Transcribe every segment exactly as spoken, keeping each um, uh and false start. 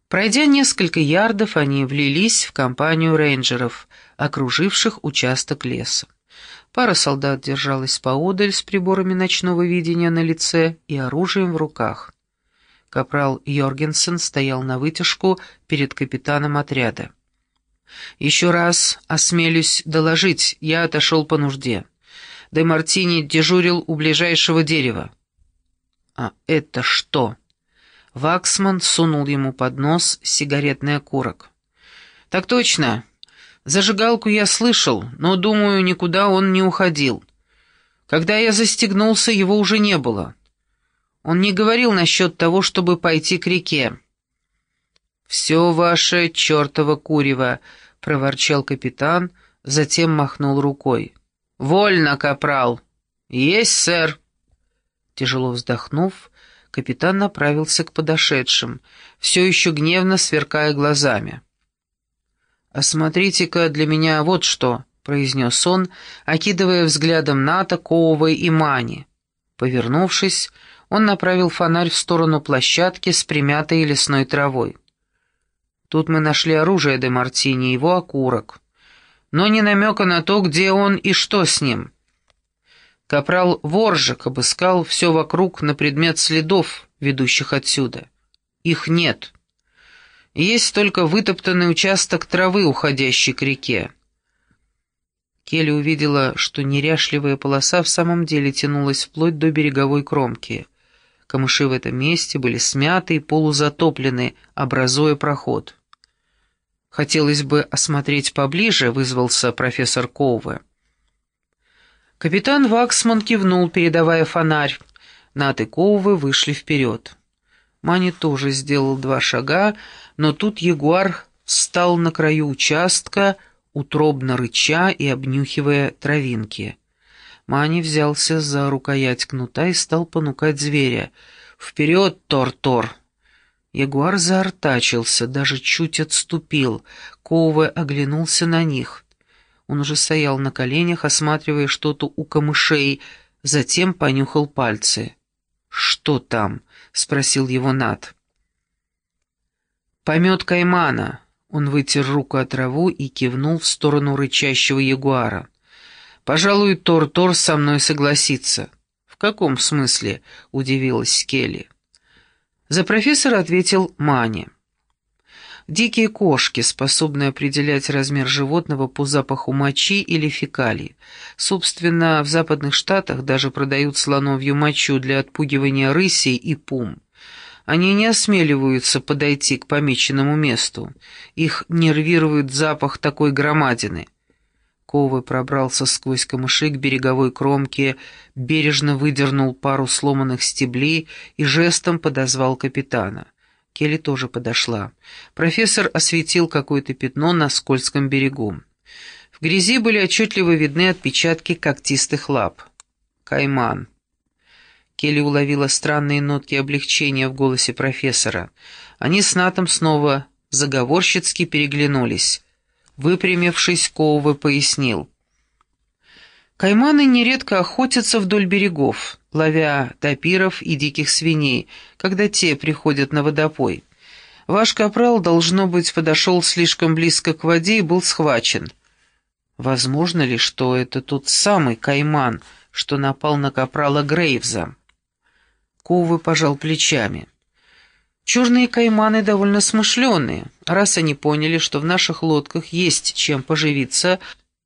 Пройдя несколько ярдов, они влились в компанию рейнджеров, окруживших участок леса. Пара солдат держалась поодаль с приборами ночного видения на лице и оружием в руках. Капрал Йоргенсен стоял навытяжку перед капитаном отряда. «Еще раз осмелюсь доложить, я отошел по нужде. Де Мартини дежурил у ближайшего дерева». «А это что?» Ваксман сунул ему под нос сигаретный окурок. «Так точно. Зажигалку я слышал, но, думаю, никуда он не уходил. Когда я застегнулся, его уже не было. Он не говорил насчет того, чтобы пойти к реке». «Все ваше чертово курево», — проворчал капитан, затем махнул рукой. «Вольно, капрал!» «Есть, сэр!» Тяжело вздохнув, капитан направился к подошедшим, все еще гневно сверкая глазами. «Осмотрите-ка для меня вот что», — произнес он, окидывая взглядом Ната, Коувэй и Мани. Повернувшись, он направил фонарь в сторону площадки с примятой лесной травой. «Тут мы нашли оружие де Мартини, его окурок. Но ни намека на то, где он и что с ним». Капрал Воржик обыскал все вокруг на предмет следов, ведущих отсюда. Их нет. Есть только вытоптанный участок травы, уходящий к реке. Келли увидела, что неряшливая полоса в самом деле тянулась вплоть до береговой кромки. Камыши в этом месте были смяты и полузатоплены, образуя проход. «Хотелось бы осмотреть поближе», — вызвался профессор Коуве. Капитан Ваксман кивнул, передавая фонарь. Нат и Коуве вышли вперед. Мани тоже сделал два шага, но тут ягуар встал на краю участка, утробно рыча и обнюхивая травинки. Мани взялся за рукоять кнута и стал понукать зверя. «Вперед, Тор-Тор!» Ягуар заортачился, даже чуть отступил. Коуве оглянулся на них. Он уже стоял на коленях, осматривая что-то у камышей, затем понюхал пальцы. «Что там?» — спросил его Нат. «Помет каймана». Он вытер руку от траву и кивнул в сторону рычащего ягуара. «Пожалуй, Тор-Тор со мной согласится». «В каком смысле?» — удивилась Келли. За профессора ответил Мани. Дикие кошки, способные определять размер животного по запаху мочи или фекалий. Собственно, в западных штатах даже продают слоновью мочу для отпугивания рысей и пум. Они не осмеливаются подойти к помеченному месту. Их нервирует запах такой громадины. Коуве пробрался сквозь камыши к береговой кромке, бережно выдернул пару сломанных стеблей и жестом подозвал капитана. Келли тоже подошла. Профессор осветил какое-то пятно на скользком берегу. В грязи были отчетливо видны отпечатки когтистых лап. «Кайман». Келли уловила странные нотки облегчения в голосе профессора. Они с Натом снова заговорщицки переглянулись. Выпрямившись, Коуве пояснил. «Кайманы нередко охотятся вдоль берегов, ловя тапиров и диких свиней, когда те приходят на водопой. Ваш капрал, должно быть, подошел слишком близко к воде и был схвачен. Возможно ли, что это тот самый кайман, что напал на капрала Грейвза?» Коуве пожал плечами. «Черные кайманы довольно смышленые. Раз они поняли, что в наших лодках есть чем поживиться,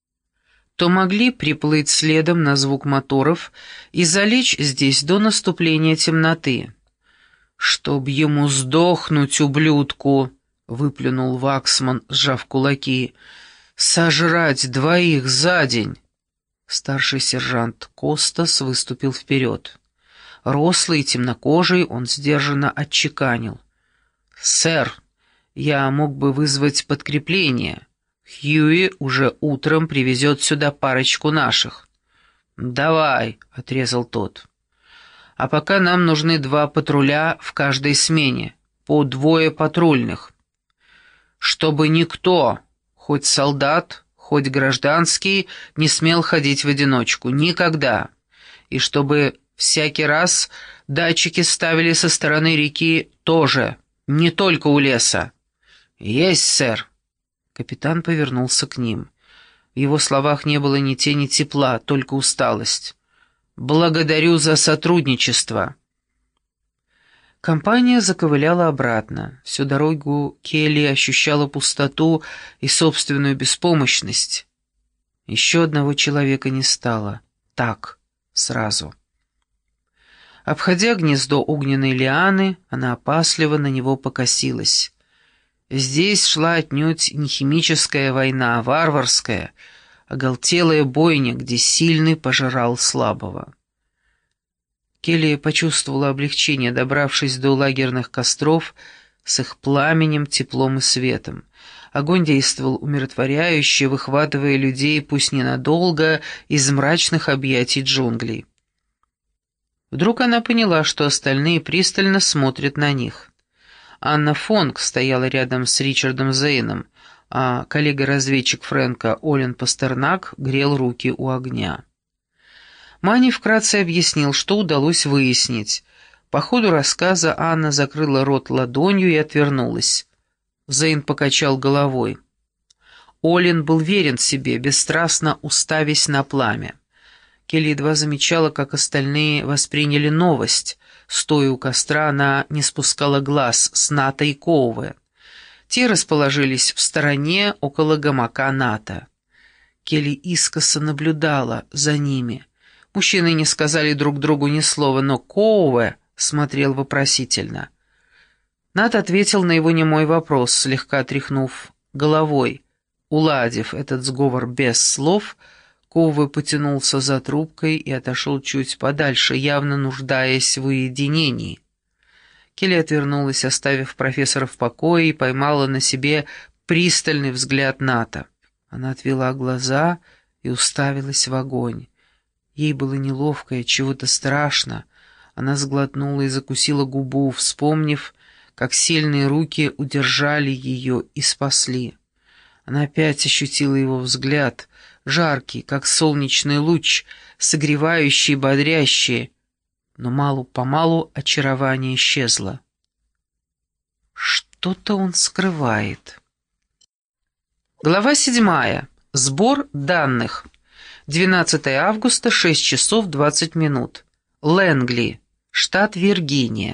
то могли приплыть следом на звук моторов и залечь здесь до наступления темноты». «Чтоб ему сдохнуть, ублюдку!» — выплюнул Ваксман, сжав кулаки. «Сожрать двоих за день!» Старший сержант Костас выступил вперед. Рослый и темнокожий, он сдержанно отчеканил. «Сэр, я мог бы вызвать подкрепление. Хьюи уже утром привезет сюда парочку наших». «Давай», — отрезал тот. «А пока нам нужны два патруля в каждой смене, по двое патрульных. Чтобы никто, хоть солдат, хоть гражданский, не смел ходить в одиночку. Никогда. И чтобы всякий раз датчики ставили со стороны реки тоже. «Не только у леса». «Есть, сэр». Капитан повернулся к ним. В его словах не было ни тени тепла, только усталость. «Благодарю за сотрудничество». Компания заковыляла обратно. Всю дорогу Келли ощущала пустоту и собственную беспомощность. Еще одного человека не стало. Так, сразу. Обходя гнездо огненной лианы, она опасливо на него покосилась. Здесь шла отнюдь не химическая война, а варварская, оголтелая бойня, где сильный пожирал слабого. Келли почувствовала облегчение, добравшись до лагерных костров с их пламенем, теплом и светом. Огонь действовал умиротворяюще, выхватывая людей, пусть ненадолго, из мрачных объятий джунглей. Вдруг она поняла, что остальные пристально смотрят на них. Анна Фонг стояла рядом с Ричардом Зейном, а коллега-разведчик Фрэнка Олен Пастернак грел руки у огня. Мани вкратце объяснил, что удалось выяснить. По ходу рассказа Анна закрыла рот ладонью и отвернулась. Зейн покачал головой. Олен был верен себе, бесстрастно уставясь на пламя. Келли едва замечала, как остальные восприняли новость. Стоя у костра, она не спускала глаз с Ната и Коуве. Те расположились в стороне, около гамака Ната. Келли искоса наблюдала за ними. Мужчины не сказали друг другу ни слова, но Коуве смотрел вопросительно. Нат ответил на его немой вопрос, слегка тряхнув головой. Уладив этот сговор без слов, Коуве потянулся за трубкой и отошел чуть подальше, явно нуждаясь в уединении. Келли отвернулась, оставив профессора в покое, и поймала на себе пристальный взгляд Ната. Она отвела глаза и уставилась в огонь. Ей было неловко и чего-то страшно. Она сглотнула и закусила губу, вспомнив, как сильные руки удержали ее и спасли. Она опять ощутила его взгляд, жаркий, как солнечный луч, согревающий и бодрящий, но мало-помалу очарование исчезло. Что-то он скрывает. Глава седьмая. Сбор данных. двенадцатого августа, шесть часов двадцать минут. Лэнгли, штат Виргиния.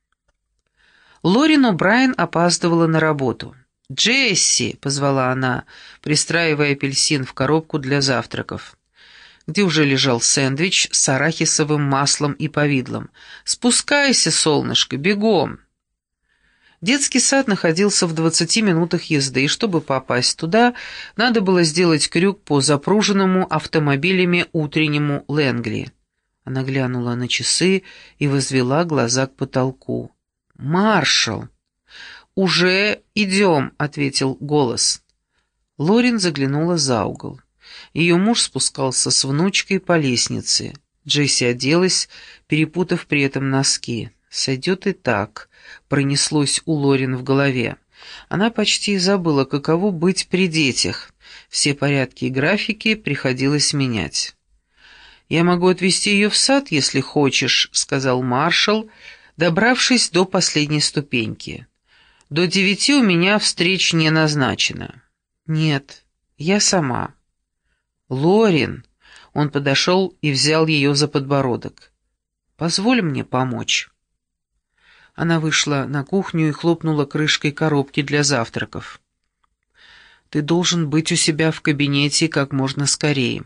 Лорин О'Брайен опаздывала на работу. «Джесси!» — позвала она, пристраивая апельсин в коробку для завтраков, где уже лежал сэндвич с арахисовым маслом и повидлом. «Спускайся, солнышко, бегом!» Детский сад находился в двадцати минутах езды, и чтобы попасть туда, надо было сделать крюк по запруженному автомобилями утреннему Лэнгли. Она глянула на часы и возвела глаза к потолку. «Маршал!» «Уже идем», — ответил голос. Лорин заглянула за угол. Ее муж спускался с внучкой по лестнице. Джесси оделась, перепутав при этом носки. «Сойдет и так», — пронеслось у Лорин в голове. Она почти забыла, каково быть при детях. Все порядки и графики приходилось менять. «Я могу отвезти ее в сад, если хочешь», — сказал маршал, добравшись до последней ступеньки. «До девяти у меня встреч не назначено». «Нет, я сама». «Лорин», — он подошел и взял ее за подбородок. «Позволь мне помочь». Она вышла на кухню и хлопнула крышкой коробки для завтраков. «Ты должен быть у себя в кабинете как можно скорее».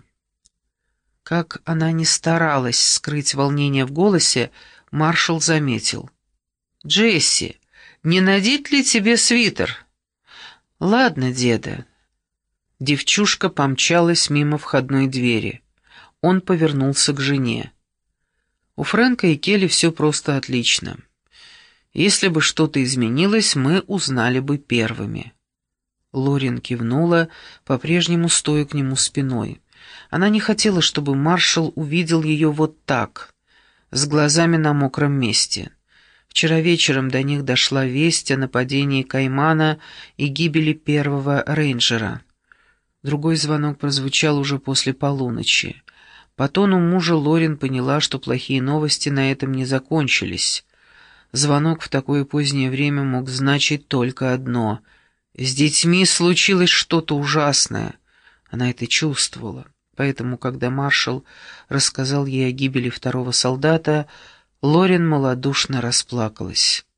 Как она ни старалась скрыть волнение в голосе, маршал заметил. «Джесси, не надеть ли тебе свитер?» «Ладно, деда». Девчушка помчалась мимо входной двери. Он повернулся к жене. «У Фрэнка и Келли все просто отлично. Если бы что-то изменилось, мы узнали бы первыми». Лорин кивнула, по-прежнему стоя к нему спиной. Она не хотела, чтобы маршал увидел ее вот так, с глазами на мокром месте. Вчера вечером до них дошла весть о нападении Каймана и гибели первого рейнджера. Другой звонок прозвучал уже после полуночи. По тону мужа Лорин поняла, что плохие новости на этом не закончились. Звонок в такое позднее время мог значить только одно: с детьми случилось что-то ужасное. Она это чувствовала. Поэтому, когда маршал рассказал ей о гибели второго солдата, Лорен малодушно расплакалась.